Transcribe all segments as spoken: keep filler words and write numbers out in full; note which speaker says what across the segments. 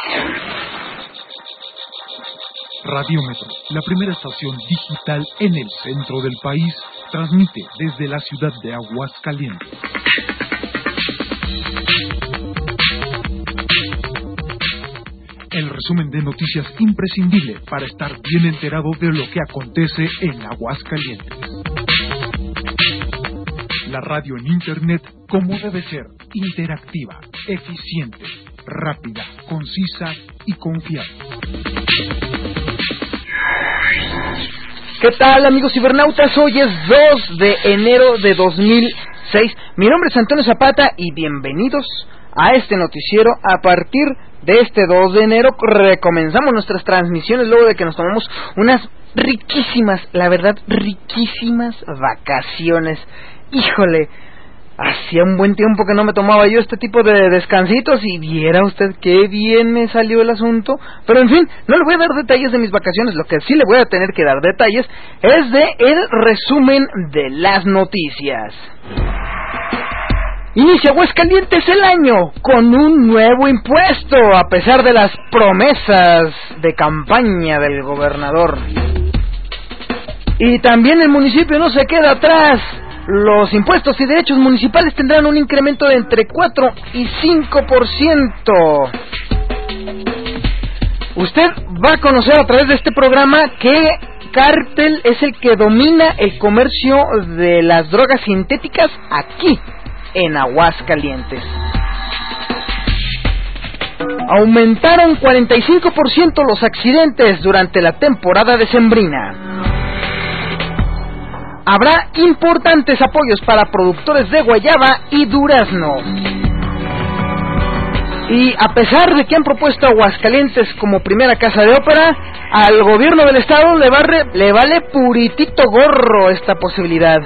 Speaker 1: Radiómetro, la primera estación digital en el centro del país, transmite desde la ciudad de Aguascalientes. El resumen de noticias imprescindible para estar bien enterado de lo que acontece en Aguascalientes. La radio en Internet como debe ser, interactiva, eficiente, rápida, concisa y confiable.
Speaker 2: ¿Qué tal, amigos cibernautas? Hoy es dos de enero de dos mil seis. Mi nombre es Antonio Zapata y bienvenidos a este noticiero. A partir de este dos de enero recomenzamos nuestras transmisiones luego de que nos tomamos unas riquísimas, la verdad, riquísimas vacaciones. Híjole, hacía un buen tiempo que no me tomaba yo este tipo de descansitos y viera usted qué bien me salió el asunto. Pero en fin, no le voy a dar detalles de mis vacaciones. Lo que sí le voy a tener que dar detalles es de el resumen de las noticias. Inicia Aguascalientes el año con un nuevo impuesto, a pesar de las promesas de campaña del gobernador. Y también el municipio no se queda atrás. Los impuestos y derechos municipales tendrán un incremento de entre cuatro y cinco por ciento. Usted va a conocer a través de este programa qué cártel es el que domina el comercio de las drogas sintéticas aquí en Aguascalientes. Aumentaron cuarenta y cinco por ciento los accidentes durante la temporada decembrina. Habrá importantes apoyos para productores de guayaba y durazno. Y a pesar de que han propuesto a Aguascalientes como primera casa de ópera, al gobierno del estado le, barre, le vale puritito gorro esta posibilidad.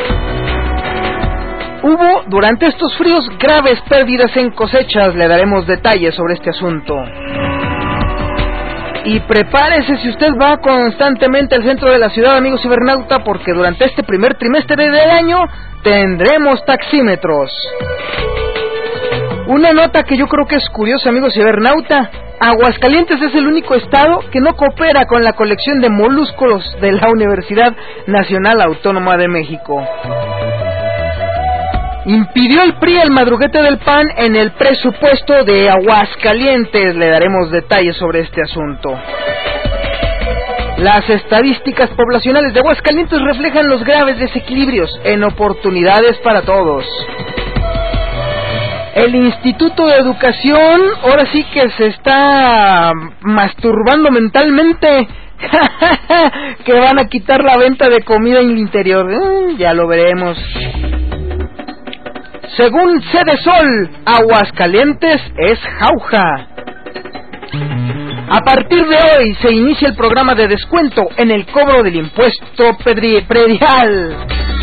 Speaker 2: Hubo durante estos fríos graves pérdidas en cosechas. Le daremos detalles sobre este asunto. Y prepárese si usted va constantemente al centro de la ciudad, amigo cibernauta, porque durante este primer trimestre del año tendremos taxímetros. Una nota que yo creo que es curiosa, amigo cibernauta. Aguascalientes es el único estado que no coopera con la colección de moluscos de la Universidad Nacional Autónoma de México. Impidió el P R I el madruguete del P A N en el presupuesto de Aguascalientes. Le daremos detalles sobre este asunto. Las estadísticas poblacionales de Aguascalientes reflejan los graves desequilibrios en oportunidades para todos. El Instituto de Educación ahora sí que se está masturbando mentalmente. Que van a quitar la venta de comida en el interior. Eh, ya lo veremos. Según Cedesol, Aguascalientes es jauja. A partir de hoy se inicia el programa de descuento en el cobro del impuesto predial.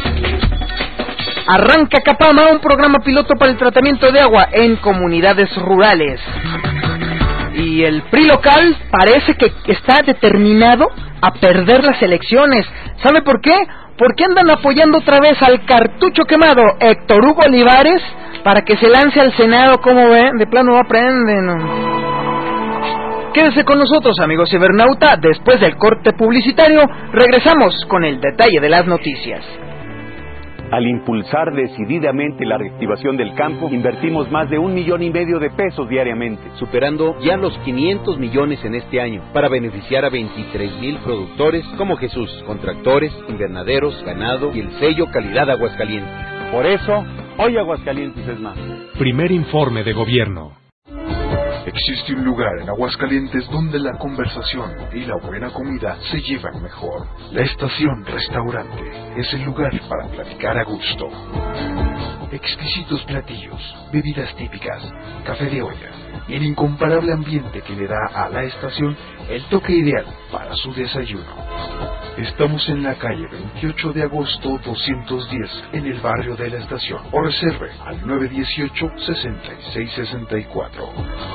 Speaker 2: Arranca Capama, un programa piloto para el tratamiento de agua en comunidades rurales. Y el P R I local parece que está determinado a perder las elecciones. ¿Sabe por qué? Porque andan apoyando otra vez al cartucho quemado Héctor Hugo Olivares para que se lance al Senado. ¿Cómo ve? De plano no aprenden. Quédese con nosotros, amigos cibernauta. Después del corte publicitario, regresamos con el detalle de las noticias.
Speaker 3: Al impulsar decididamente la reactivación del campo, invertimos más de un millón y medio de pesos diariamente,
Speaker 4: superando ya los quinientos millones en este año, para beneficiar a veintitrés mil productores como Jesús, con tractores, invernaderos, ganado y el sello Calidad Aguascalientes.
Speaker 3: Por eso, hoy Aguascalientes es más.
Speaker 1: Primer informe de gobierno.
Speaker 5: Existe un lugar en Aguascalientes donde la conversación y la buena comida se llevan mejor. La Estación Restaurante es el lugar para platicar a gusto. Exquisitos platillos, bebidas típicas, café de olla y el incomparable ambiente que le da a la estación el toque ideal para su desayuno. Estamos en la calle veintiocho de agosto doscientos diez, en el barrio de la Estación, o reserve al nueve uno ocho, sesenta y seis sesenta y cuatro.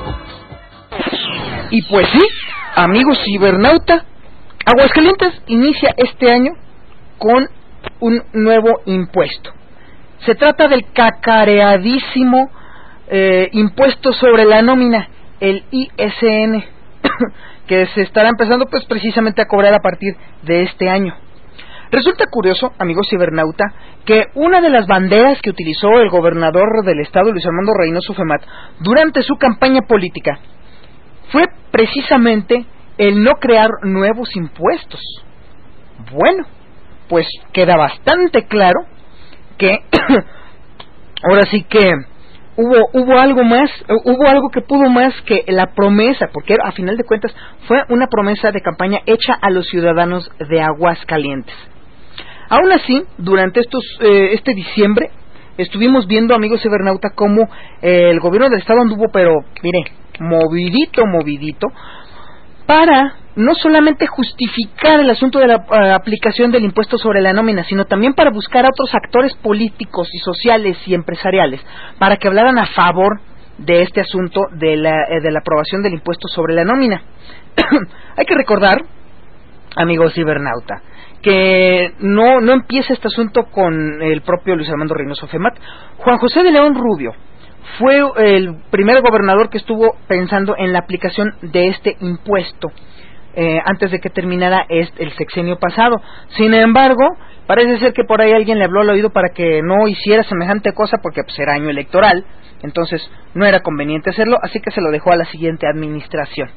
Speaker 2: Y pues sí, amigos cibernauta, Aguascalientes inicia este año con un nuevo impuesto. Se trata del cacareadísimo eh, impuesto sobre la nómina. el I S N, que se estará empezando pues precisamente a cobrar a partir de este año. Resulta curioso, amigo cibernauta, que una de las banderas que utilizó el gobernador del estado, Luis Armando Reynoso Femat, durante su campaña política, fue precisamente el no crear nuevos impuestos. Bueno, pues queda bastante claro que ahora sí que hubo hubo algo más, hubo algo que pudo más que la promesa, porque a final de cuentas fue una promesa de campaña hecha a los ciudadanos de Aguascalientes. Aún así, durante estos eh, este diciembre estuvimos viendo, amigos cibernauta, cómo eh, el gobierno del estado anduvo, pero mire, movidito, movidito, para no solamente justificar el asunto de la uh, aplicación del impuesto sobre la nómina, sino también para buscar a otros actores políticos y sociales y empresariales para que hablaran a favor de este asunto de la, eh, de la aprobación del impuesto sobre la nómina. Hay que recordar, amigo cibernauta, que no, no empieza este asunto con el propio Luis Armando Reynoso Femat. Juan José de León Rubio fue el primer gobernador que estuvo pensando en la aplicación de este impuesto eh, antes de que terminara este, el sexenio pasado. Sin embargo, parece ser que por ahí alguien le habló al oído para que no hiciera semejante cosa porque pues, era año electoral, entonces no era conveniente hacerlo, así que se lo dejó a la siguiente administración.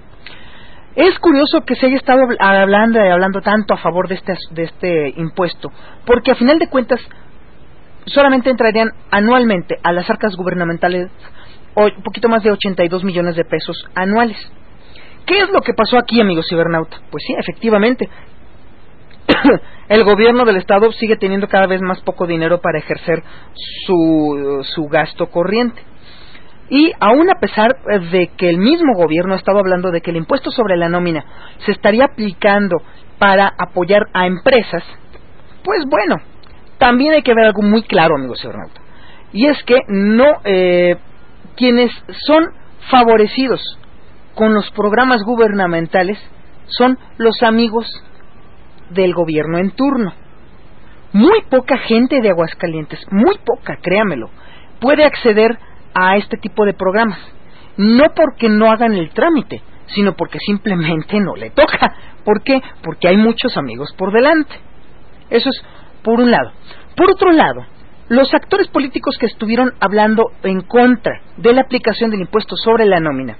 Speaker 2: Es curioso que se haya estado hablando y hablando tanto a favor de este, de este impuesto, porque a final de cuentas solamente entrarían anualmente a las arcas gubernamentales un poquito más de ochenta y dos millones de pesos anuales. ¿Qué es lo que pasó aquí, amigos cibernauta? Pues sí, efectivamente, el gobierno del estado sigue teniendo cada vez más poco dinero para ejercer su, su gasto corriente. Y aún a pesar de que el mismo gobierno ha estado hablando de que el impuesto sobre la nómina se estaría aplicando para apoyar a empresas, pues bueno, también hay que ver algo muy claro, amigos cibernauta, y es que no eh, quienes son favorecidos con los programas gubernamentales son los amigos del gobierno en turno. Muy poca gente de Aguascalientes, muy poca, créamelo, puede acceder a este tipo de programas, no porque no hagan el trámite, sino porque simplemente no le toca. ¿Por qué? Porque hay muchos amigos por delante. Eso es por un lado. Por otro lado, los actores políticos que estuvieron hablando en contra de la aplicación del impuesto sobre la nómina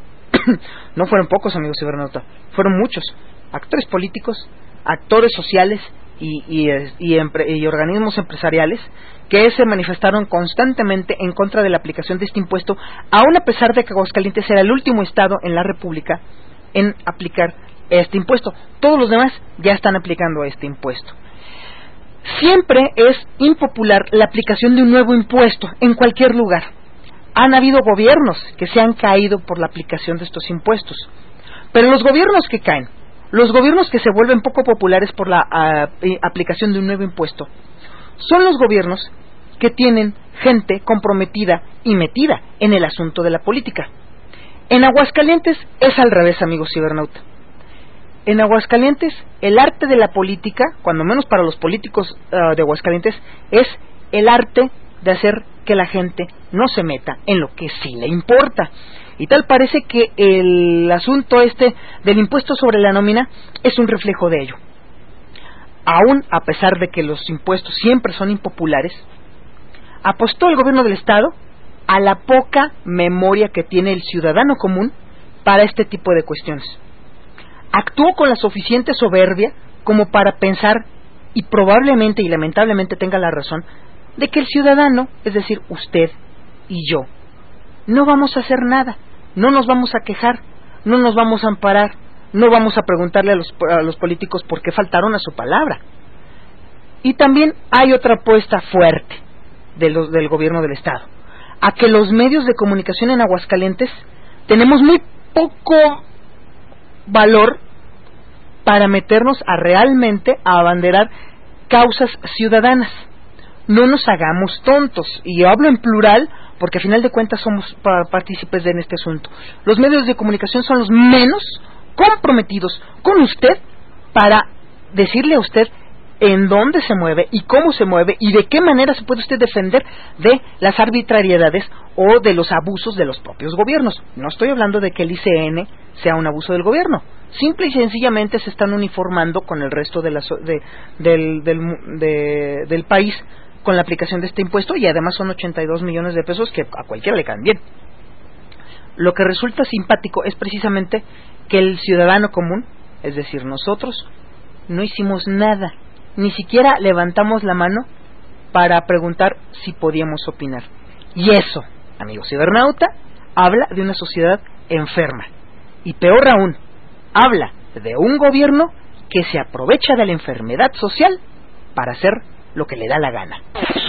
Speaker 2: no fueron pocos, amigos cibernauta, fueron muchos actores políticos, actores sociales y, y, y, empre, y organismos empresariales que se manifestaron constantemente en contra de la aplicación de este impuesto, aun a pesar de que Aguascalientes era el último estado en la República en aplicar este impuesto. Todos los demás ya están aplicando este impuesto. Siempre es impopular la aplicación de un nuevo impuesto en cualquier lugar. Han habido gobiernos que se han caído por la aplicación de estos impuestos, pero los gobiernos que caen, los gobiernos que se vuelven poco populares por la uh, aplicación de un nuevo impuesto, son los gobiernos que tienen gente comprometida y metida en el asunto de la política. En Aguascalientes es al revés, amigos cibernauta. En Aguascalientes, el arte de la política, cuando menos para los políticos uh, de Aguascalientes, es el arte de hacer que la gente no se meta en lo que sí le importa. Y tal parece que el asunto este del impuesto sobre la nómina es un reflejo de ello. Aún a pesar de que los impuestos siempre son impopulares, apostó el gobierno del estado a la poca memoria que tiene el ciudadano común para este tipo de cuestiones. Actuó con la suficiente soberbia como para pensar, y probablemente y lamentablemente tenga la razón, de que el ciudadano, es decir, usted y yo, no vamos a hacer nada, no nos vamos a quejar, no nos vamos a amparar, no vamos a preguntarle a los, a los políticos por qué faltaron a su palabra. Y también hay otra apuesta fuerte de los, del gobierno del estado, a que los medios de comunicación en Aguascalientes tenemos muy poco valor para meternos a realmente a abanderar causas ciudadanas. No nos hagamos tontos, y yo hablo en plural porque a final de cuentas somos partícipes de en este asunto. Los medios de comunicación son los menos comprometidos con usted para decirle a usted en dónde se mueve y cómo se mueve y de qué manera se puede usted defender de las arbitrariedades o de los abusos de los propios gobiernos. No estoy hablando de que el I C N sea un abuso del gobierno. Simple y sencillamente se están uniformando con el resto de la, de, del, del, de, del país con la aplicación de este impuesto, y además son ochenta y dos millones de pesos que a cualquiera le caen bien. Lo que resulta simpático es precisamente que el ciudadano común, es decir, nosotros, no hicimos nada, ni siquiera levantamos la mano para preguntar si podíamos opinar. Y eso, amigo cibernauta, habla de una sociedad enferma. Y peor aún, habla de un gobierno que se aprovecha de la enfermedad social para hacer lo que le da la gana.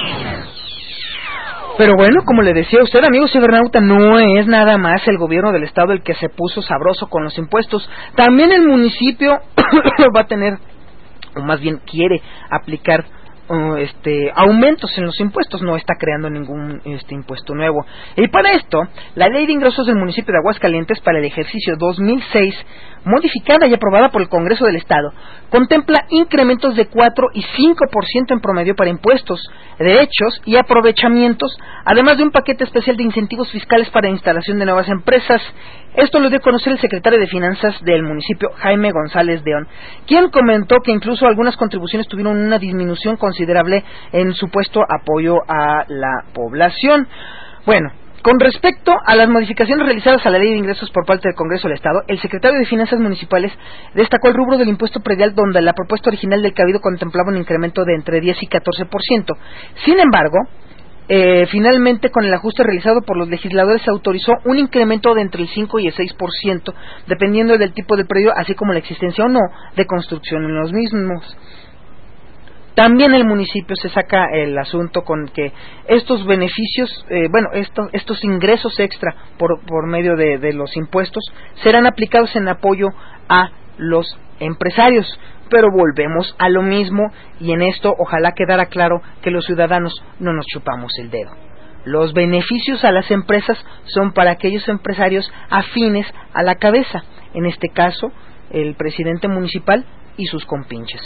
Speaker 2: Pero bueno, como le decía a usted, amigo cibernauta, no es nada más el gobierno del estado el que se puso sabroso con los impuestos. También el municipio va a tener, o más bien quiere aplicar uh, este aumentos en los impuestos, no está creando ningún este impuesto nuevo. Y para esto, la Ley de Ingresos del municipio de Aguascalientes para el ejercicio dos mil seis, modificada y aprobada por el Congreso del Estado, contempla incrementos de cuatro y cinco por ciento en promedio para impuestos, derechos y aprovechamientos, además de un paquete especial de incentivos fiscales para instalación de nuevas empresas. Esto lo dio a conocer el secretario de Finanzas del municipio, Jaime González Deón, quien comentó que incluso algunas contribuciones tuvieron una disminución considerable en supuesto apoyo a la población. Bueno, con respecto a las modificaciones realizadas a la Ley de Ingresos por parte del Congreso del Estado, el secretario de Finanzas Municipales destacó el rubro del impuesto predial, donde la propuesta original del Cabildo contemplaba un incremento de entre diez y catorce por ciento. Sin embargo, eh, finalmente, con el ajuste realizado por los legisladores, se autorizó un incremento de entre el cinco y el seis por ciento, dependiendo del tipo de predio, así como la existencia o no de construcción en los mismos. También el municipio se saca el asunto con que estos beneficios, eh, bueno, esto, estos ingresos extra por, por medio de, de los impuestos serán aplicados en apoyo a los empresarios. Pero volvemos a lo mismo, y en esto ojalá quedara claro que los ciudadanos no nos chupamos el dedo. Los beneficios a las empresas son para aquellos empresarios afines a la cabeza, en este caso el presidente municipal y sus compinches.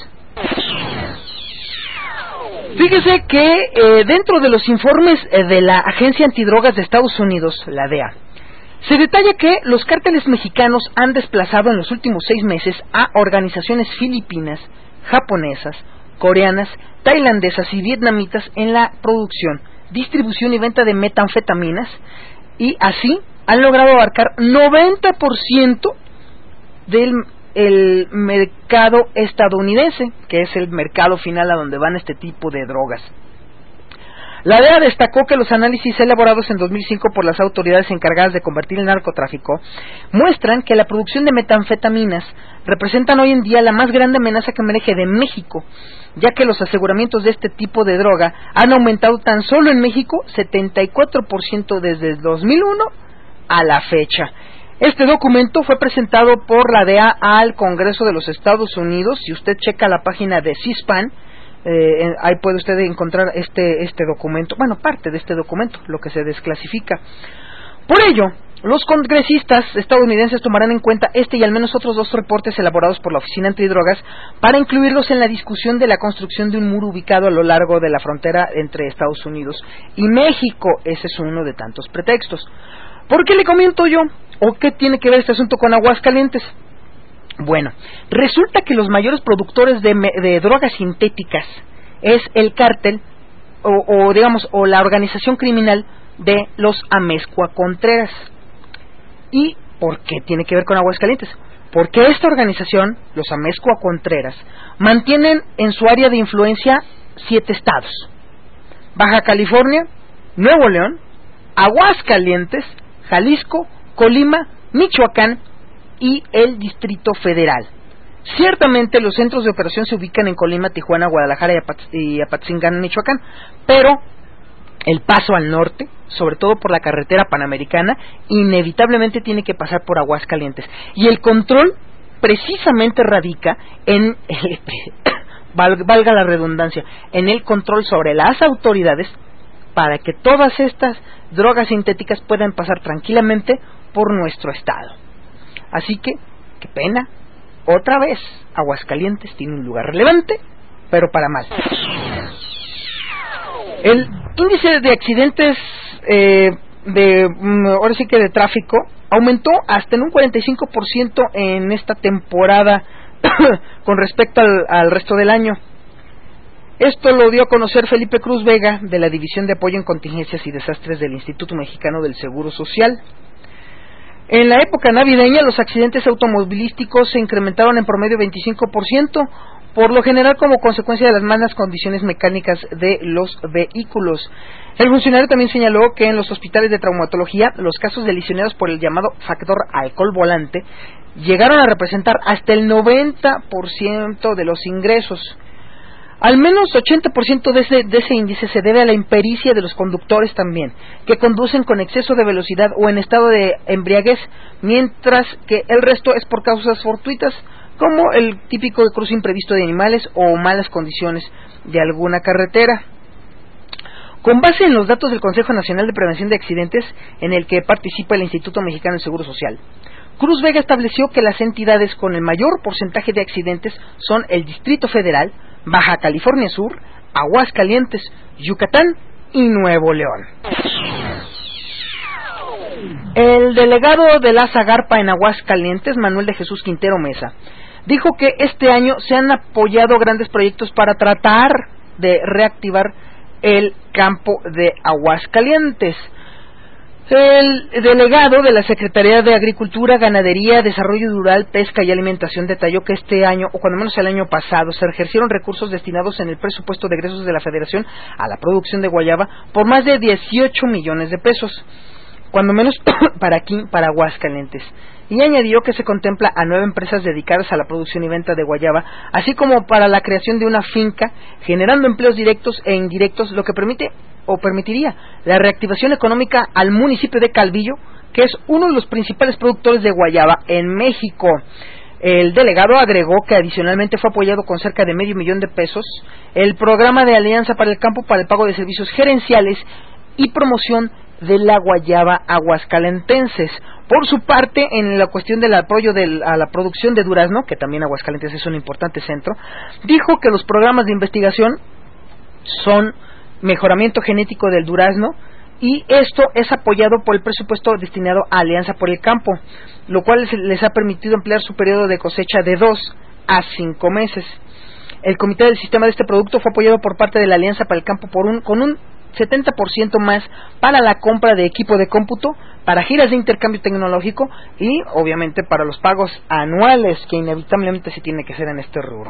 Speaker 2: Fíjese que eh, dentro de los informes eh, de la Agencia Antidrogas de Estados Unidos, la D E A, se detalla que los cárteles mexicanos han desplazado en los últimos seis meses a organizaciones filipinas, japonesas, coreanas, tailandesas y vietnamitas en la producción, distribución y venta de metanfetaminas, y así han logrado abarcar noventa por ciento del el mercado estadounidense, que es el mercado final a donde van este tipo de drogas. La D E A destacó que los análisis elaborados en dos mil cinco por las autoridades encargadas de combatir el narcotráfico muestran que la producción de metanfetaminas representan hoy en día la más grande amenaza que emerge de México, ya que los aseguramientos de este tipo de droga han aumentado tan solo en México setenta y cuatro por ciento desde el dos mil uno a la fecha. Este documento fue presentado por la D E A al Congreso de los Estados Unidos. Si usted checa la página de C I S P A N, eh, ahí puede usted encontrar este, este documento, bueno, parte de este documento, lo que se desclasifica. Por ello, los congresistas estadounidenses tomarán en cuenta este y al menos otros dos reportes elaborados por la Oficina Antidrogas para incluirlos en la discusión de la construcción de un muro ubicado a lo largo de la frontera entre Estados Unidos y México. Ese es uno de tantos pretextos. ¿Por qué le comento yo? ¿O qué tiene que ver este asunto con Aguascalientes? Bueno, resulta que los mayores productores de, de drogas sintéticas es el cártel, o, o digamos, o la organización criminal de los Amezcua Contreras. ¿Y por qué tiene que ver con Aguascalientes? Porque esta organización, los Amezcua Contreras, mantienen en su área de influencia siete estados: Baja California, Nuevo León, Aguascalientes, Jalisco, Colima, Michoacán y el Distrito Federal. Ciertamente los centros de operación se ubican en Colima, Tijuana, Guadalajara y, Apatz- y Apatzingán, Michoacán, pero el paso al norte, sobre todo por la carretera panamericana, inevitablemente tiene que pasar por Aguascalientes. Y el control precisamente radica en, el, valga la redundancia, en el control sobre las autoridades para que todas estas drogas sintéticas puedan pasar tranquilamente por nuestro estado. Así que, qué pena, otra vez Aguascalientes tiene un lugar relevante pero para mal. El índice de accidentes eh, de ahora sí que de tráfico aumentó hasta en un cuarenta y cinco por ciento en esta temporada con respecto al, al resto del año. Esto lo dio a conocer Felipe Cruz Vega, de la División de Apoyo en Contingencias y Desastres del Instituto Mexicano del Seguro Social. En la época navideña, los accidentes automovilísticos se incrementaron en promedio veinticinco por ciento, por lo general como consecuencia de las malas condiciones mecánicas de los vehículos. El funcionario también señaló que en los hospitales de traumatología, los casos de lesionados por el llamado factor alcohol volante llegaron a representar hasta el noventa por ciento de los ingresos. Al menos ochenta por ciento de ese, de ese índice se debe a la impericia de los conductores también, que conducen con exceso de velocidad o en estado de embriaguez, mientras que el resto es por causas fortuitas, como el típico cruce imprevisto de animales o malas condiciones de alguna carretera. Con base en los datos del Consejo Nacional de Prevención de Accidentes, en el que participa el Instituto Mexicano del Seguro Social, Cruz Vega estableció que las entidades con el mayor porcentaje de accidentes son el Distrito Federal, Baja California Sur, Aguascalientes, Yucatán y Nuevo León. El delegado de la Zagarpa en Aguascalientes, Manuel de Jesús Quintero Mesa, dijo que este año se han apoyado grandes proyectos para tratar de reactivar el campo de Aguascalientes. El delegado de la Secretaría de Agricultura, Ganadería, Desarrollo Rural, Pesca y Alimentación detalló que este año, o cuando menos el año pasado, se ejercieron recursos destinados en el presupuesto de egresos de la Federación a la producción de guayaba por más de dieciocho millones de pesos, cuando menos para aquí, para Aguascalientes. Y añadió que se contempla a nueve empresas dedicadas a la producción y venta de guayaba, así como para la creación de una finca, generando empleos directos e indirectos, lo que permite o permitiría la reactivación económica al municipio de Calvillo, que es uno de los principales productores de guayaba en México. El delegado agregó que adicionalmente fue apoyado con cerca de medio millón de pesos el programa de Alianza para el Campo para el pago de servicios gerenciales y promoción de la guayaba aguascalentenses. Por su parte, en la cuestión del apoyo de a la producción de durazno, que también Aguascalientes es un importante centro, dijo que los programas de investigación son mejoramiento genético del durazno, y esto es apoyado por el presupuesto destinado a Alianza por el Campo, lo cual les ha permitido ampliar su periodo de cosecha de dos a cinco meses. El comité del sistema de este producto fue apoyado por parte de la Alianza para el Campo por un, con un setenta por ciento más para la compra de equipo de cómputo, para giras de intercambio tecnológico y obviamente para los pagos anuales que inevitablemente se tiene que hacer en este rubro.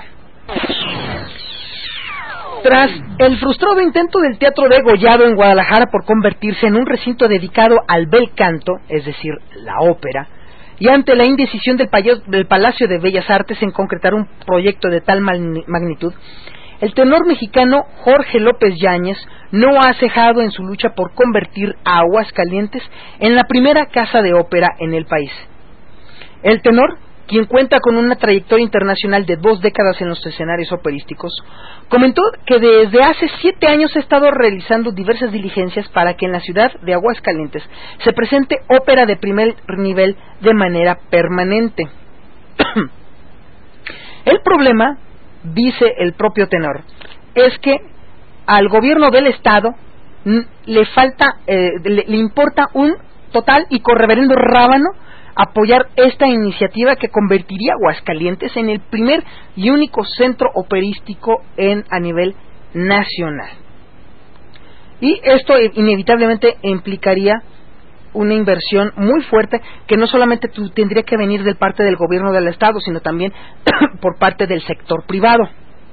Speaker 2: Tras el frustrado intento del Teatro Degollado en Guadalajara por convertirse en un recinto dedicado al bel canto, es decir, la ópera, y ante la indecisión del, del Palacio de Bellas Artes en concretar un proyecto de tal magnitud, el tenor mexicano Jorge López Yáñez no ha cejado en su lucha por convertir a Aguascalientes en la primera casa de ópera en el país. El tenor, quien cuenta con una trayectoria internacional de dos décadas en los escenarios operísticos, comentó que desde hace siete años ha estado realizando diversas diligencias para que en la ciudad de Aguascalientes se presente ópera de primer nivel de manera permanente. El problema, dice el propio tenor, es que al gobierno del estado le falta, eh, le, le importa un total y correverendo rábano apoyar esta iniciativa que convertiría a Aguascalientes en el primer y único centro operístico en a nivel nacional. Y esto inevitablemente implicaría una inversión muy fuerte que no solamente tendría que venir de parte del gobierno del estado, sino también por parte del sector privado.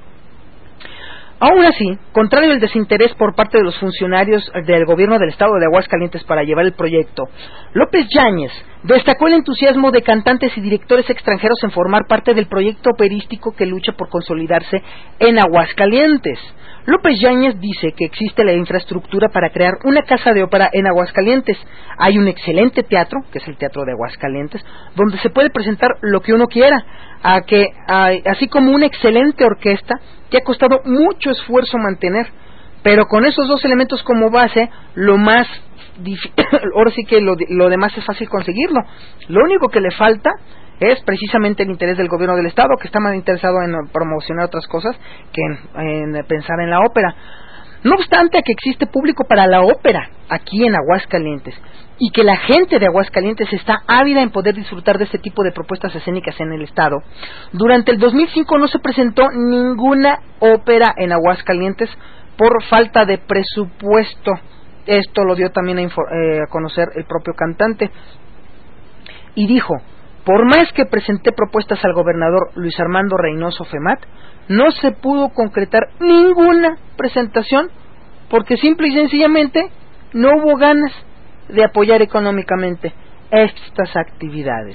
Speaker 2: Aún así, contrario al desinterés por parte de los funcionarios del gobierno del estado de Aguascalientes para llevar el proyecto, López Yáñez destacó el entusiasmo de cantantes y directores extranjeros en formar parte del proyecto operístico que lucha por consolidarse en Aguascalientes. López Yáñez dice que existe la infraestructura para crear una casa de ópera en Aguascalientes. Hay un excelente teatro, que es el Teatro de Aguascalientes, donde se puede presentar lo que uno quiera, a que, a, así como una excelente orquesta que ha costado mucho esfuerzo mantener, pero con esos dos elementos como base, lo más difícil, ahora sí que lo, lo demás es fácil conseguirlo. Lo único que le falta es precisamente el interés del gobierno del estado, que está más interesado en promocionar otras cosas que en, en pensar en la ópera. No obstante que existe público para la ópera aquí en Aguascalientes y que la gente de Aguascalientes está ávida en poder disfrutar de este tipo de propuestas escénicas en el estado, durante el dos mil cinco no se presentó ninguna ópera en Aguascalientes por falta de presupuesto. Esto lo dio también a, infor- eh, a conocer el propio cantante y dijo: por más que presenté propuestas al gobernador Luis Armando Reynoso Femat, no se pudo concretar ninguna presentación porque simple y sencillamente no hubo ganas de apoyar económicamente estas actividades.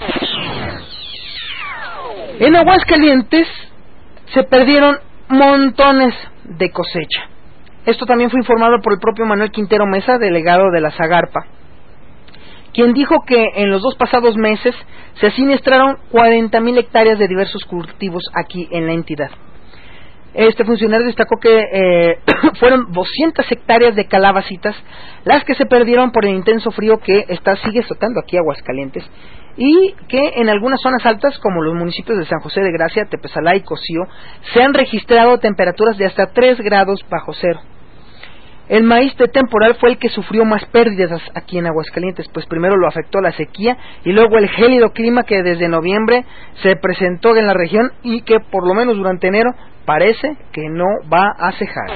Speaker 2: En Aguascalientes se perdieron montones de cosecha. Esto también fue informado por el propio Manuel Quintero Mesa, delegado de la Zagarpa, quien dijo que en los dos pasados meses se siniestraron cuarenta mil hectáreas de diversos cultivos aquí en la entidad. Este funcionario destacó que eh, fueron doscientas hectáreas de calabacitas las que se perdieron por el intenso frío que está sigue azotando aquí Aguascalientes, y que en algunas zonas altas, como los municipios de San José de Gracia, Tepezalá y Cocío, se han registrado temperaturas de hasta tres grados bajo cero. El maíz de temporal fue el que sufrió más pérdidas aquí en Aguascalientes, pues primero lo afectó la sequía y luego el gélido clima que desde noviembre se presentó en la región y que por lo menos durante enero parece que no va a cejar.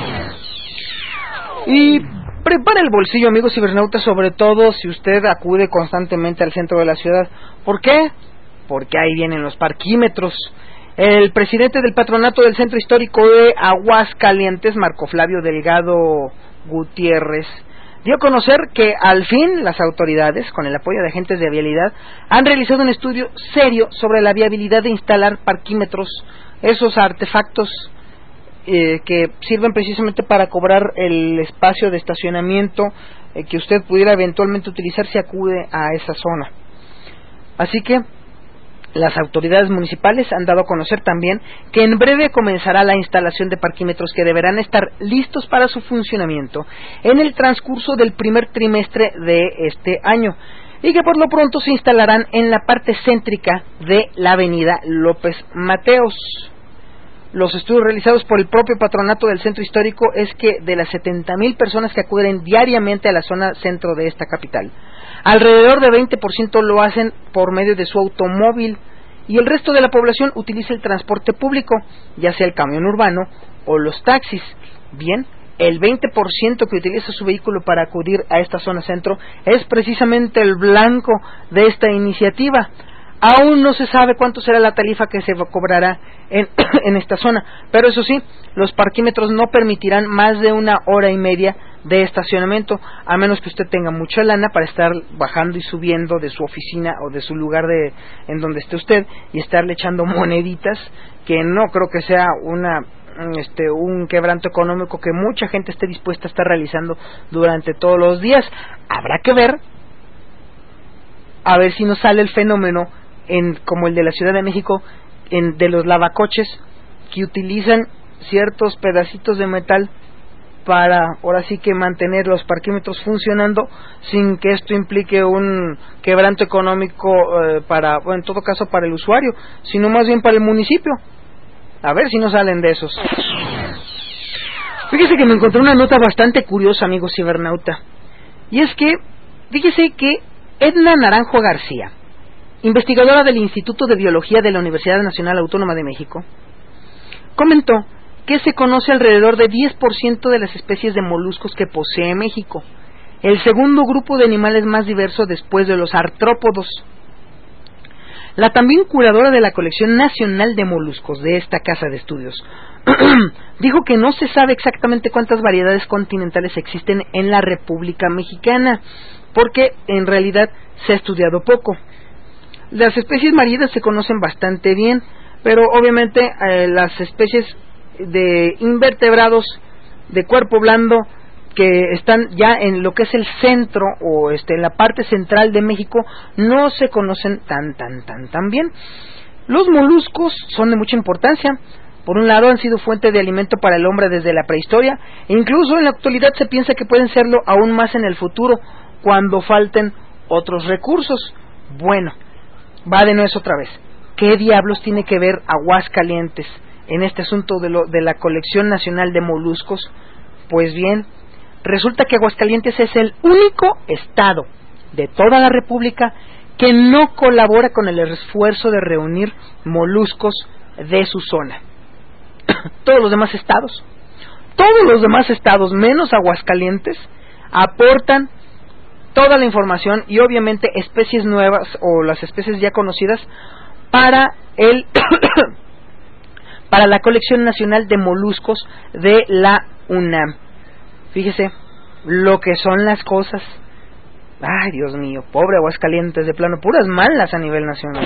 Speaker 2: Y prepara el bolsillo, amigos cibernautas, sobre todo si usted acude constantemente al centro de la ciudad. ¿Por qué? Porque ahí vienen los parquímetros. El presidente del patronato del Centro Histórico de Aguascalientes, Marco Flavio Delgado Gutiérrez, dio a conocer que al fin las autoridades, con el apoyo de agentes de vialidad, han realizado un estudio serio sobre la viabilidad de instalar parquímetros, esos artefactos eh, que sirven precisamente para cobrar el espacio de estacionamiento eh, que usted pudiera eventualmente utilizar si acude a esa zona. Así que las autoridades municipales han dado a conocer también que en breve comenzará la instalación de parquímetros que deberán estar listos para su funcionamiento en el transcurso del primer trimestre de este año y que por lo pronto se instalarán en la parte céntrica de la avenida López Mateos. Los estudios realizados por el propio patronato del centro histórico es que de las setenta mil personas que acuden diariamente a la zona centro de esta capital, alrededor de veinte por ciento lo hacen por medio de su automóvil y el resto de la población utiliza el transporte público, ya sea el camión urbano o los taxis. Bien, el veinte por ciento que utiliza su vehículo para acudir a esta zona centro es precisamente el blanco de esta iniciativa. Aún no se sabe cuánto será la tarifa que se cobrará en, en esta zona, pero eso sí, los parquímetros no permitirán más de una hora y media de estacionamiento, a menos que usted tenga mucha lana para estar bajando y subiendo de su oficina o de su lugar de en donde esté usted y estarle echando moneditas, que no creo que sea una este un quebranto económico que mucha gente esté dispuesta a estar realizando durante todos los días. Habrá que ver a ver si nos sale el fenómeno en como el de la Ciudad de México, en de los lavacoches que utilizan ciertos pedacitos de metal para ahora sí que mantener los parquímetros funcionando sin que esto implique un quebranto económico eh, para, bueno, en todo caso para el usuario, sino más bien para el municipio. A ver si no salen de esos. Fíjese que me encontré una nota bastante curiosa, amigo cibernauta, y es que fíjese que Edna Naranjo García, investigadora del Instituto de Biología de la Universidad Nacional Autónoma de México, comentó que se conoce alrededor de diez por ciento de las especies de moluscos que posee México, el segundo grupo de animales más diverso después de los artrópodos. La también curadora de la colección nacional de moluscos de esta casa de estudios dijo que no se sabe exactamente cuántas variedades continentales existen en la República Mexicana, porque en realidad se ha estudiado poco. Las especies marinas se conocen bastante bien, pero obviamente eh, las especies de invertebrados de cuerpo blando que están ya en lo que es el centro o este en la parte central de México no se conocen tan tan tan tan bien. Los moluscos son de mucha importancia. Por un lado han sido fuente de alimento para el hombre desde la prehistoria e incluso en la actualidad se piensa que pueden serlo aún más en el futuro cuando falten otros recursos. Bueno, va de nuez otra vez. ¿Qué diablos tiene que ver Aguascalientes en este asunto de, lo, de la colección nacional de moluscos? Pues bien, resulta que Aguascalientes es el único estado de toda la República que no colabora con el esfuerzo de reunir moluscos de su zona. Todos los demás estados, todos los demás estados menos Aguascalientes aportan toda la información y obviamente especies nuevas o las especies ya conocidas para el para la colección nacional de moluscos de la UNAM. Fíjese lo que son las cosas. Ay, Dios mío, pobre Aguascalientes, de plano, puras malas a nivel nacional.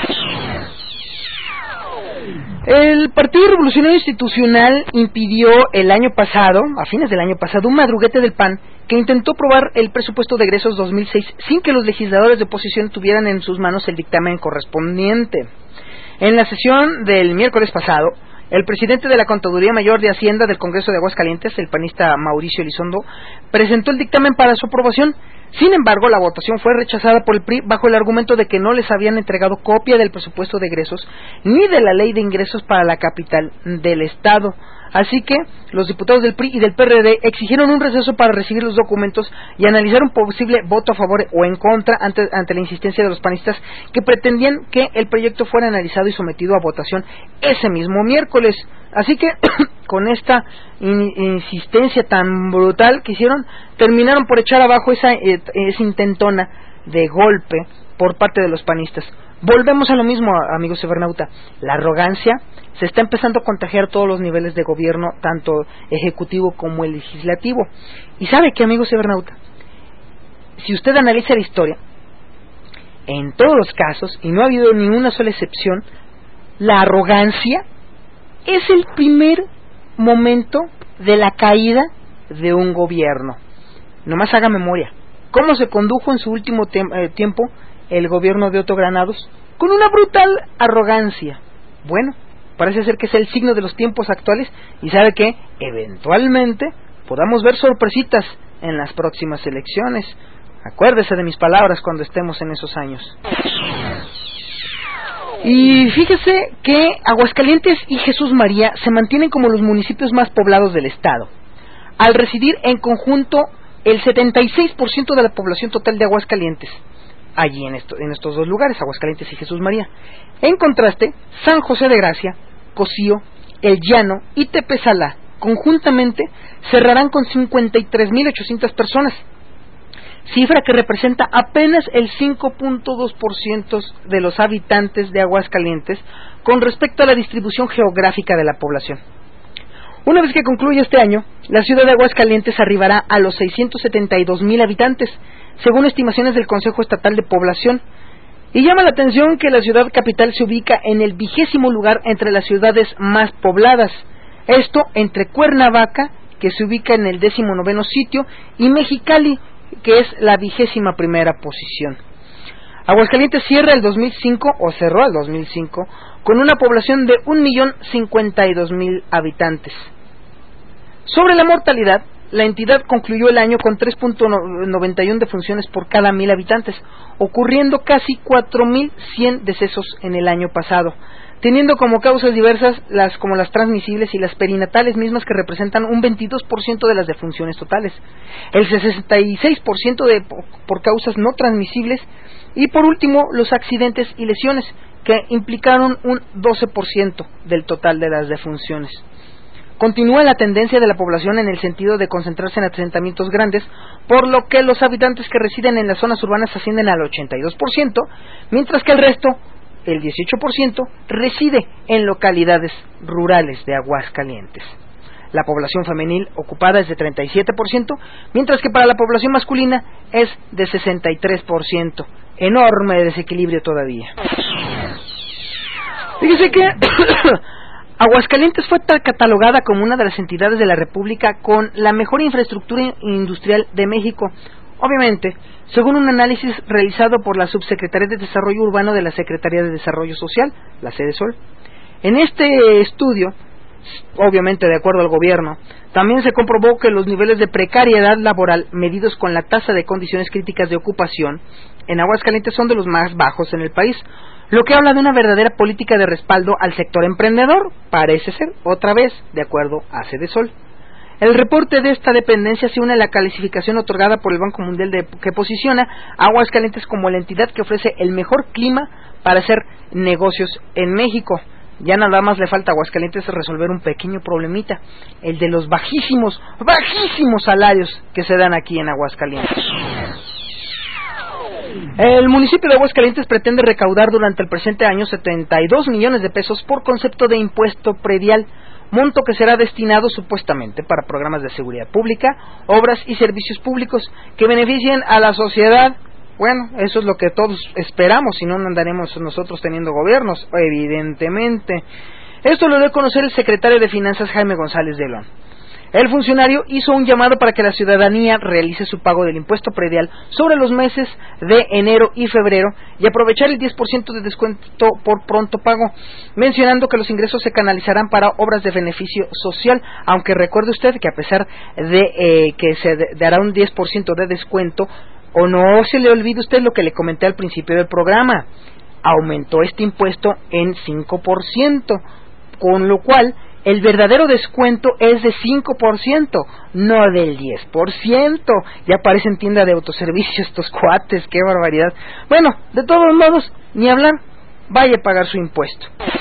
Speaker 2: El Partido Revolucionario Institucional impidió el año pasado, a fines del año pasado, un madruguete del P A N que intentó aprobar el presupuesto de egresos dos mil seis sin que los legisladores de oposición tuvieran en sus manos el dictamen correspondiente. En la sesión del miércoles pasado, el presidente de la Contaduría Mayor de Hacienda del Congreso de Aguascalientes, el panista Mauricio Elizondo, presentó el dictamen para su aprobación. Sin embargo, la votación fue rechazada por el P R I bajo el argumento de que no les habían entregado copia del presupuesto de egresos ni de la ley de ingresos para la capital del estado. Así que los diputados del P R I y del P R D exigieron un receso para recibir los documentos y analizar un posible voto a favor o en contra ante, ante la insistencia de los panistas que pretendían que el proyecto fuera analizado y sometido a votación ese mismo miércoles. Así que con esta in, insistencia tan brutal que hicieron, terminaron por echar abajo esa, eh, esa intentona de golpe por parte de los panistas. Volvemos a lo mismo, amigos cibernauta. La arrogancia se está empezando a contagiar a todos los niveles de gobierno, tanto ejecutivo como el legislativo. ¿Y sabe qué, amigos cibernauta? Si usted analiza la historia, en todos los casos, y no ha habido ni una sola excepción, la arrogancia es el primer momento de la caída de un gobierno. Nomás haga memoria. ¿Cómo se condujo en su último tem- eh, tiempo el gobierno de Otto Granados? Con una brutal arrogancia. Bueno, parece ser que es el signo de los tiempos actuales y sabe que eventualmente podamos ver sorpresitas en las próximas elecciones. Acuérdese de mis palabras cuando estemos en esos años. Y fíjese que Aguascalientes y Jesús María se mantienen como los municipios más poblados del estado, al residir en conjunto el setenta y seis por ciento de la población total de Aguascalientes, allí en, esto, en estos dos lugares, Aguascalientes y Jesús María. En contraste, San José de Gracia, Cocío, El Llano y Tepesalá conjuntamente cerrarán con cincuenta y tres mil ochocientas personas, cifra que representa apenas el cinco punto dos por ciento de los habitantes de Aguascalientes con respecto a la distribución geográfica de la población. Una vez que concluya este año, la ciudad de Aguascalientes arribará a los seiscientos setenta y dos mil habitantes, según estimaciones del Consejo Estatal de Población. Y llama la atención que la ciudad capital se ubica en el vigésimo lugar entre las ciudades más pobladas. Esto entre Cuernavaca, que se ubica en el décimo noveno sitio, y Mexicali, que es la vigésima primera posición. Aguascalientes cierra el dos mil cinco, o cerró el dos mil cinco, con una población de un millón cincuenta y dos mil habitantes. Sobre la mortalidad, la entidad concluyó el año con tres punto noventa y uno defunciones por cada mil habitantes, ocurriendo casi cuatro mil cien decesos en el año pasado, teniendo como causas diversas las como las transmisibles y las perinatales, mismas que representan un veintidós por ciento de las defunciones totales, el sesenta y seis por ciento de, por causas no transmisibles, y por último los accidentes y lesiones, que implicaron un doce por ciento del total de las defunciones. Continúa la tendencia de la población en el sentido de concentrarse en asentamientos grandes, por lo que los habitantes que residen en las zonas urbanas ascienden al ochenta y dos por ciento, mientras que el resto, el dieciocho por ciento, reside en localidades rurales de Aguascalientes. La población femenil ocupada es de treinta y siete por ciento, mientras que para la población masculina es de sesenta y tres por ciento. Enorme desequilibrio todavía. Fíjese que Aguascalientes fue catalogada como una de las entidades de la República con la mejor infraestructura industrial de México. Obviamente, según un análisis realizado por la Subsecretaría de Desarrollo Urbano de la Secretaría de Desarrollo Social, la SEDESOL. En este estudio, obviamente de acuerdo al gobierno, también se comprobó que los niveles de precariedad laboral medidos con la tasa de condiciones críticas de ocupación en Aguascalientes son de los más bajos en el país, lo que habla de una verdadera política de respaldo al sector emprendedor, parece ser, otra vez, de acuerdo a Cedesol. El reporte de esta dependencia se une a la calificación otorgada por el Banco Mundial de, que posiciona a Aguascalientes como la entidad que ofrece el mejor clima para hacer negocios en México. Ya nada más le falta a Aguascalientes resolver un pequeño problemita, el de los bajísimos, bajísimos salarios que se dan aquí en Aguascalientes. El municipio de Aguascalientes pretende recaudar durante el presente año setenta y dos millones de pesos por concepto de impuesto predial, monto que será destinado supuestamente para programas de seguridad pública, obras y servicios públicos que beneficien a la sociedad. Bueno, eso es lo que todos esperamos, si no, no andaremos nosotros teniendo gobiernos, evidentemente. Esto lo dio a conocer el secretario de Finanzas, Jaime González de León. El funcionario hizo un llamado para que la ciudadanía realice su pago del impuesto predial sobre los meses de enero y febrero y aprovechar el diez por ciento de descuento por pronto pago, mencionando que los ingresos se canalizarán para obras de beneficio social, aunque recuerde usted que a pesar de eh, que se dará un diez por ciento de descuento, o no se le olvide usted lo que le comenté al principio del programa, aumentó este impuesto en cinco por ciento, con lo cual el verdadero descuento es de cinco por ciento, no del diez por ciento. Ya parecen tienda de autoservicio estos cuates, qué barbaridad. Bueno, de todos modos, ni hablar, vaya a pagar su impuesto.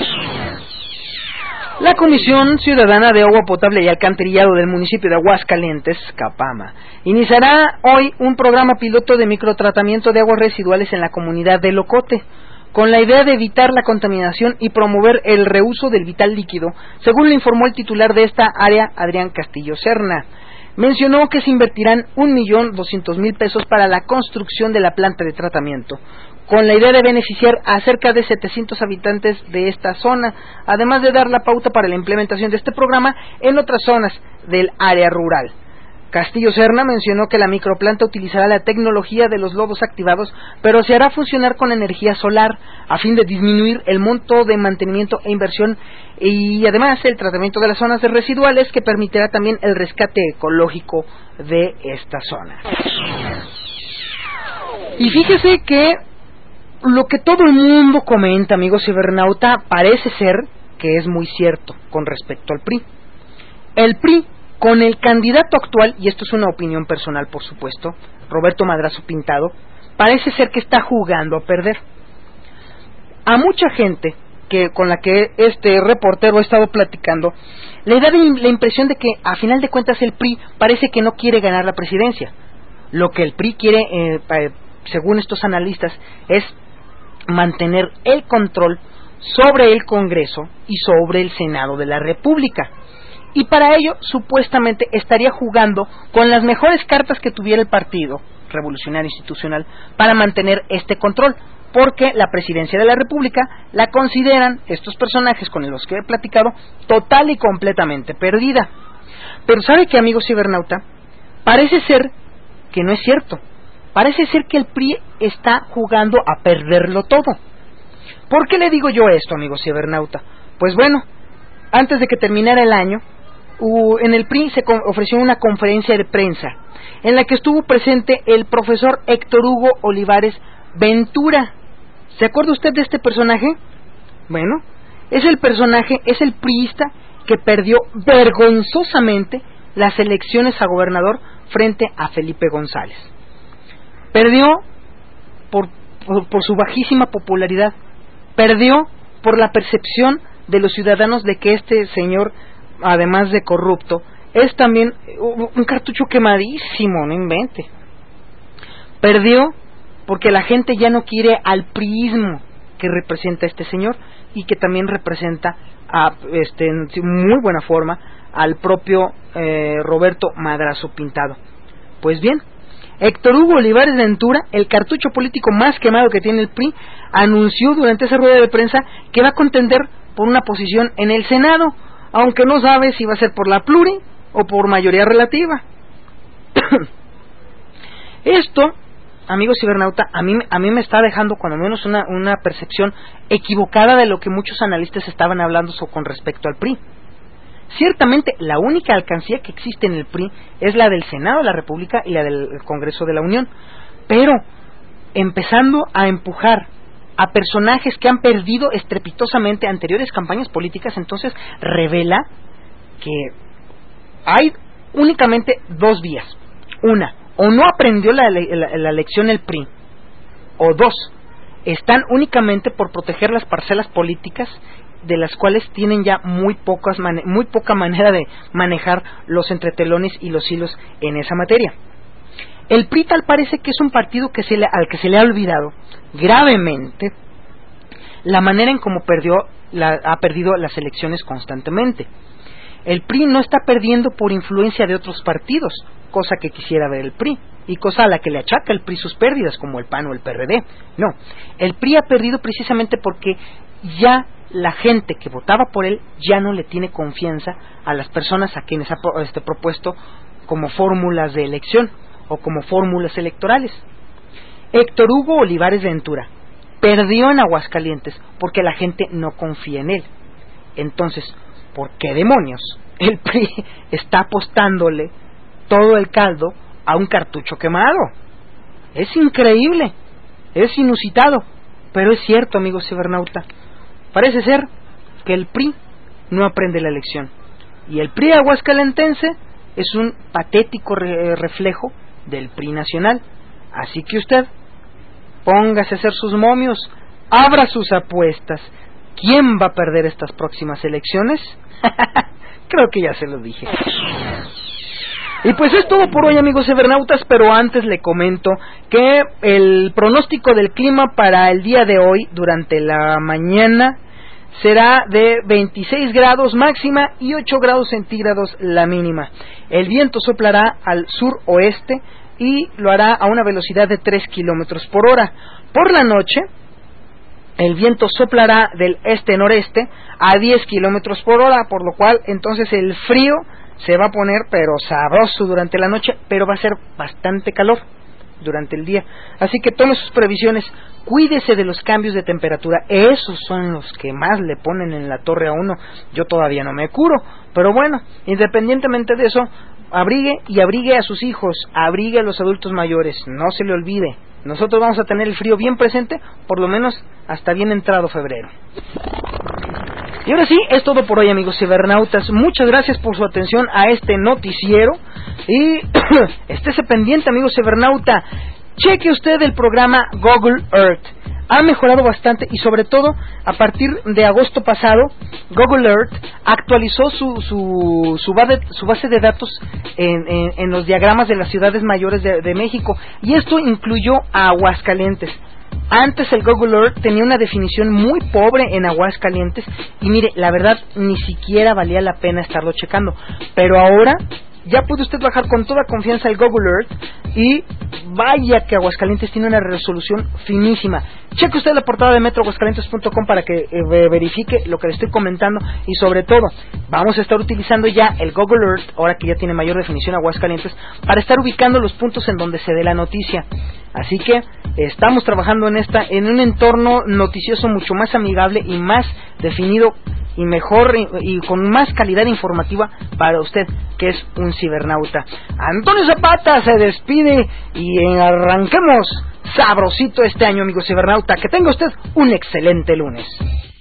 Speaker 2: La Comisión Ciudadana de Agua Potable y Alcantarillado del municipio de Aguascalientes, Capama, iniciará hoy un programa piloto de microtratamiento de aguas residuales en la comunidad de Locote, con la idea de evitar la contaminación y promover el reuso del vital líquido, según le informó el titular de esta área, Adrián Castillo Serna. Mencionó que se invertirán un millón doscientos mil pesos para la construcción de la planta de tratamiento, con la idea de beneficiar a cerca de setecientos habitantes de esta zona, además de dar la pauta para la implementación de este programa en otras zonas del área rural. Castillo Serna mencionó que la microplanta utilizará la tecnología de los lodos activados, pero se hará funcionar con energía solar a fin de disminuir el monto de mantenimiento e inversión y además el tratamiento de las zonas de residuales, que permitirá también el rescate ecológico de esta zona. Y fíjese que lo que todo el mundo comenta, amigo cibernauta, parece ser que es muy cierto con respecto al P R I. El P R I, con el candidato actual, y esto es una opinión personal por supuesto, Roberto Madrazo Pintado, parece ser que está jugando a perder. A mucha gente que con la que este reportero ha estado platicando, le da la impresión de que a final de cuentas el P R I parece que no quiere ganar la presidencia. Lo que el P R I quiere, eh, según estos analistas, es mantener el control sobre el Congreso y sobre el Senado de la República. Y para ello, supuestamente, estaría jugando con las mejores cartas que tuviera el Partido Revolucionario Institucional para mantener este control, porque la presidencia de la República la consideran, estos personajes con los que he platicado, total y completamente perdida. Pero ¿sabe qué, amigo cibernauta? Parece ser que no es cierto. Parece ser que el P R I está jugando a perderlo todo. ¿Por qué le digo yo esto, amigo cibernauta? Pues bueno, antes de que terminara el año, Uh, en el P R I se ofreció una conferencia de prensa en la que estuvo presente el profesor Héctor Hugo Olivares Ventura. ¿Se acuerda usted de este personaje? Bueno, es el personaje, es el priista que perdió vergonzosamente las elecciones a gobernador frente a Felipe González. Perdió por, por, por su bajísima popularidad, perdió por la percepción de los ciudadanos de que este señor, además de corrupto, es también un cartucho quemadísimo, no invente. Perdió porque la gente ya no quiere al priismo que representa este señor y que también representa a, este, en muy buena forma al propio eh, Roberto Madrazo Pintado. Pues bien, Héctor Hugo Olivares Ventura, el cartucho político más quemado que tiene el P R I, anunció durante esa rueda de prensa que va a contender por una posición en el Senado, aunque no sabe si va a ser por la pluri o por mayoría relativa. Esto, amigo cibernauta, a mí, a mí me está dejando cuando menos una, una percepción equivocada de lo que muchos analistas estaban hablando con respecto al P R I. Ciertamente, la única alcancía que existe en el P R I es la del Senado de la República y la del Congreso de la Unión, pero empezando a empujar a personajes que han perdido estrepitosamente anteriores campañas políticas, entonces revela que hay únicamente dos vías. Una, o no aprendió la, la, la lección el P R I, o dos, están únicamente por proteger las parcelas políticas de las cuales tienen ya muy pocas mane- muy poca manera de manejar los entretelones y los hilos en esa materia. El P R I tal parece que es un partido que se le, al que se le ha olvidado gravemente la manera en cómo perdió la, ha perdido las elecciones constantemente. El P R I no está perdiendo por influencia de otros partidos, cosa que quisiera ver el P R I, y cosa a la que le achaca el P R I sus pérdidas, como el P A N o el P R D. No, el P R I ha perdido precisamente porque ya la gente que votaba por él ya no le tiene confianza a las personas a quienes ha este, propuesto como fórmulas de elección o como fórmulas electorales. Héctor Hugo Olivares Ventura perdió en Aguascalientes porque la gente no confía en él. Entonces, ¿por qué demonios el P R I está apostándole todo el caldo a un cartucho quemado? Es increíble, es inusitado, pero es cierto, amigo cibernauta. Parece ser que el P R I no aprende la lección, y el P R I aguascalentense es un patético re- reflejo del P R I nacional. Así que usted, póngase a hacer sus momios, abra sus apuestas. ¿Quién va a perder estas próximas elecciones? Creo que ya se lo dije. Y pues es todo por hoy, amigos cibernautas, pero antes le comento que el pronóstico del clima para el día de hoy, durante la mañana, será de veintiséis grados máxima y ocho grados centígrados la mínima. El viento soplará al suroeste y lo hará a una velocidad de tres kilómetros por hora. Por la noche, el viento soplará del este-noreste a diez kilómetros por hora, por lo cual entonces el frío se va a poner pero sabroso durante la noche, pero va a ser bastante calor durante el día. Así que tome sus previsiones, cuídese de los cambios de temperatura, esos son los que más le ponen en la torre a uno. Yo todavía no me curo, pero bueno, independientemente de eso, abrigue y abrigue a sus hijos, abrigue a los adultos mayores, no se le olvide. Nosotros vamos a tener el frío bien presente, por lo menos hasta bien entrado febrero. Y ahora sí, es todo por hoy, amigos cibernautas. Muchas gracias por su atención a este noticiero. Y estése pendiente, amigos cibernauta. Cheque usted el programa Google Earth. Ha mejorado bastante y sobre todo a partir de agosto pasado Google Earth actualizó su su, su, base, su base de datos en, en, en los diagramas de las ciudades mayores de, de México, y esto incluyó a Aguascalientes. Antes el Google Earth tenía una definición muy pobre en Aguascalientes y mire, la verdad ni siquiera valía la pena estarlo checando, pero ahora ya puede usted bajar con toda confianza el Google Earth y vaya que Aguascalientes tiene una resolución finísima. Cheque usted la portada de metro aguascalientes punto com para que eh, verifique lo que le estoy comentando, y sobre todo vamos a estar utilizando ya el Google Earth, ahora que ya tiene mayor definición Aguascalientes, para estar ubicando los puntos en donde se dé la noticia. Así que estamos trabajando en esta en un entorno noticioso mucho más amigable y más definido y mejor y, y con más calidad informativa para usted, que es un cibernauta. Antonio Zapata se despide y arranquemos sabrosito este año, amigo cibernauta. Que tenga usted un excelente lunes.